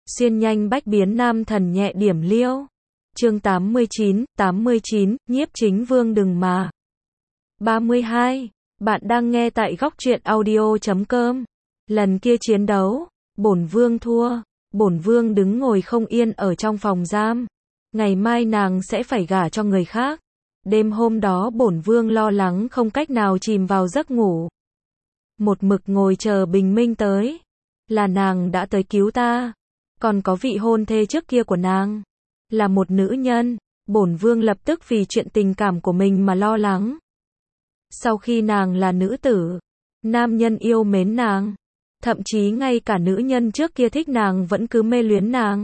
Xuyên nhanh bách biến nam thần nhẹ điểm liêu. Chương 89, nhiếp chính vương đừng mà. 32. Bạn đang nghe tại góc truyện audio.com. Lần kia chiến đấu, bổn vương thua. Bổn vương đứng ngồi không yên ở trong phòng giam. Ngày mai nàng sẽ phải gả cho người khác. Đêm hôm đó bổn vương lo lắng không cách nào chìm vào giấc ngủ. Một mực ngồi chờ bình minh tới. Là nàng đã tới cứu ta. Còn có vị hôn thê trước kia của nàng. Là một nữ nhân. Bổn vương lập tức vì chuyện tình cảm của mình mà lo lắng. Sau khi nàng là nữ tử, nam nhân yêu mến nàng. Thậm chí ngay cả nữ nhân trước kia thích nàng vẫn cứ mê luyến nàng.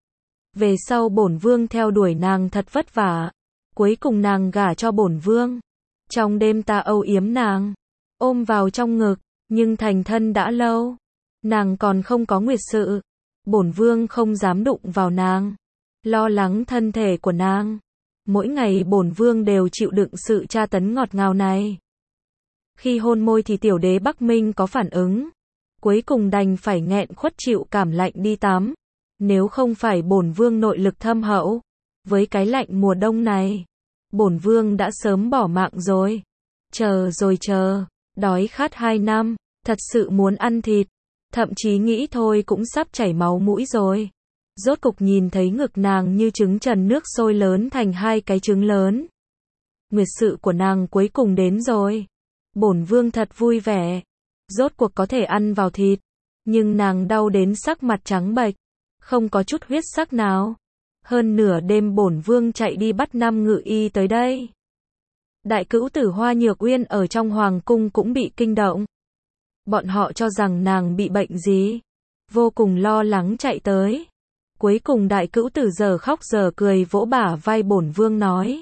Về sau bổn vương theo đuổi nàng thật vất vả. Cuối cùng nàng gả cho bổn vương. Trong đêm ta âu yếm nàng, ôm vào trong ngực, nhưng thành thân đã lâu. Nàng còn không có nguyệt sự. Bổn vương không dám đụng vào nàng. Lo lắng thân thể của nàng. Mỗi ngày bổn vương đều chịu đựng sự tra tấn ngọt ngào này. Khi hôn môi thì tiểu đế Bắc Minh có phản ứng. Cuối cùng đành phải nghẹn khuất chịu cảm lạnh đi tắm. Nếu không phải bổn vương nội lực thâm hậu, với cái lạnh mùa đông này, bổn vương đã sớm bỏ mạng rồi. Chờ rồi chờ, đói khát 2 năm, thật sự muốn ăn thịt. Thậm chí nghĩ thôi cũng sắp chảy máu mũi rồi. Rốt cục nhìn thấy ngực nàng như trứng trần nước sôi lớn thành 2 cái trứng lớn. Nguyệt sự của nàng cuối cùng đến rồi. Bổn vương thật vui vẻ. Rốt cuộc có thể ăn vào thịt. Nhưng nàng đau đến sắc mặt trắng bệch. Không có chút huyết sắc nào. Hơn nửa đêm bổn vương chạy đi bắt 5 ngự y tới đây. Đại cữu tử Hoa Nhược Uyên ở trong hoàng cung cũng bị kinh động. Bọn họ cho rằng nàng bị bệnh gì. Vô cùng lo lắng chạy tới. Cuối cùng đại cữu tử giờ khóc giờ cười vỗ bả vai bổn vương nói.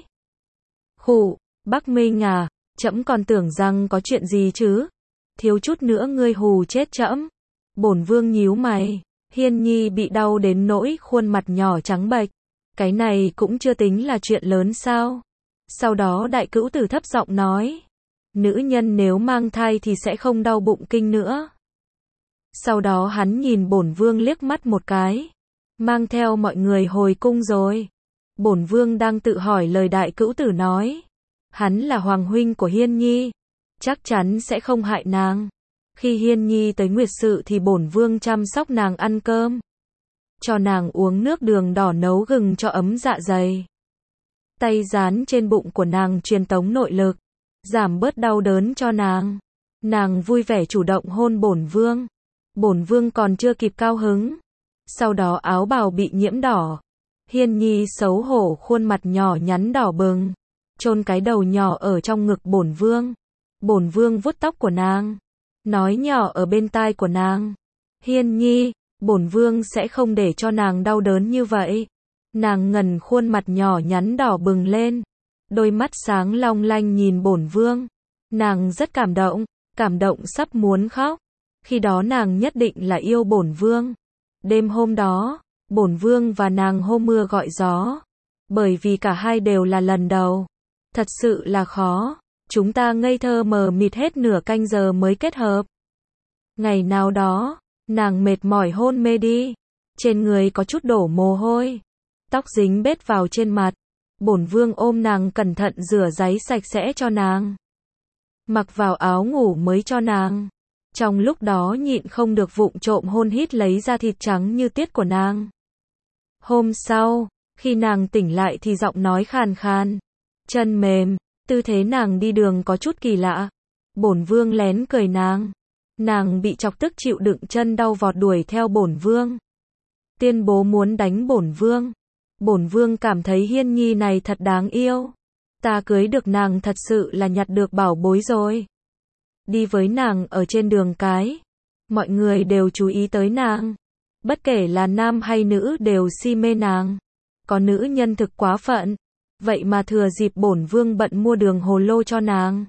Khụ, Bắc Minh à, trẫm còn tưởng rằng có chuyện gì chứ. Thiếu chút nữa ngươi hù chết trẫm. Bổn vương nhíu mày. Hiên nhi bị đau đến nỗi khuôn mặt nhỏ trắng bệch. Cái này cũng chưa tính là chuyện lớn sao. Sau đó đại cữu tử thấp giọng nói. Nữ nhân nếu mang thai thì sẽ không đau bụng kinh nữa. Sau đó hắn nhìn bổn vương liếc mắt một cái. Mang theo mọi người hồi cung rồi. Bổn vương đang tự hỏi lời đại cữu tử nói. Hắn là hoàng huynh của Hiên nhi. Chắc chắn sẽ không hại nàng. Khi Hiên nhi tới nguyệt sự thì bổn vương chăm sóc nàng ăn cơm. Cho nàng uống nước đường đỏ nấu gừng cho ấm dạ dày. Tay dán trên bụng của nàng truyền tống nội lực. Giảm bớt đau đớn cho nàng. Nàng vui vẻ chủ động hôn bổn vương. Bổn vương còn chưa kịp cao hứng. Sau đó áo bào bị nhiễm đỏ. Hiên nhi xấu hổ khuôn mặt nhỏ nhắn đỏ bừng. Chôn cái đầu nhỏ ở trong ngực bổn vương. Bổn vương vuốt tóc của nàng. Nói nhỏ ở bên tai của nàng. Hiên nhi, bổn vương sẽ không để cho nàng đau đớn như vậy. Nàng ngẩng khuôn mặt nhỏ nhắn đỏ bừng lên. Đôi mắt sáng long lanh nhìn bổn vương. Nàng rất cảm động sắp muốn khóc. Khi đó nàng nhất định là yêu bổn vương. Đêm hôm đó, bổn vương và nàng hôm mưa gọi gió. Bởi vì cả hai đều là lần đầu. Thật sự là khó. Chúng ta ngây thơ mờ mịt hết nửa canh giờ mới kết hợp. Ngày nào đó, nàng mệt mỏi hôn mê đi. Trên người có chút đổ mồ hôi. Tóc dính bết vào trên mặt. Bổn vương ôm nàng cẩn thận rửa ráy sạch sẽ cho nàng. Mặc vào áo ngủ mới cho nàng. Trong lúc đó nhịn không được vụng trộm hôn hít lấy da thịt trắng như tiết của nàng. Hôm sau, khi nàng tỉnh lại thì giọng nói khàn khàn. Chân mềm, tư thế nàng đi đường có chút kỳ lạ. Bổn vương lén cười nàng. Nàng bị chọc tức chịu đựng chân đau vọt đuổi theo bổn vương. Tuyên bố muốn đánh bổn vương. Bổn vương cảm thấy Hiên nhi này thật đáng yêu. Ta cưới được nàng thật sự là nhặt được bảo bối rồi. Đi với nàng ở trên đường cái. Mọi người đều chú ý tới nàng. Bất kể là nam hay nữ đều si mê nàng. Có nữ nhân thực quá phận. Vậy mà thừa dịp bổn vương bận mua đường hồ lô cho nàng.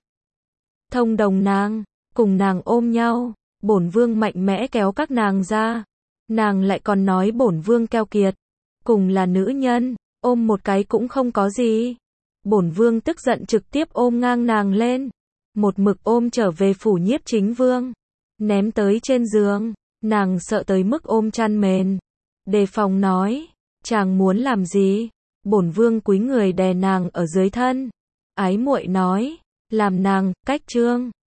Thông đồng nàng, cùng nàng ôm nhau. Bổn vương mạnh mẽ kéo các nàng ra. Nàng lại còn nói bổn vương keo kiệt. Cùng là nữ nhân, ôm một cái cũng không có gì. Bổn vương tức giận trực tiếp ôm ngang nàng lên. Một mực ôm trở về phủ nhiếp chính vương. Ném tới trên giường. Nàng sợ tới mức ôm chăn mền. Đề phòng nói, chàng muốn làm gì? Bổn vương cúi người đè nàng ở dưới thân. Ái muội nói, làm nàng, cách trương.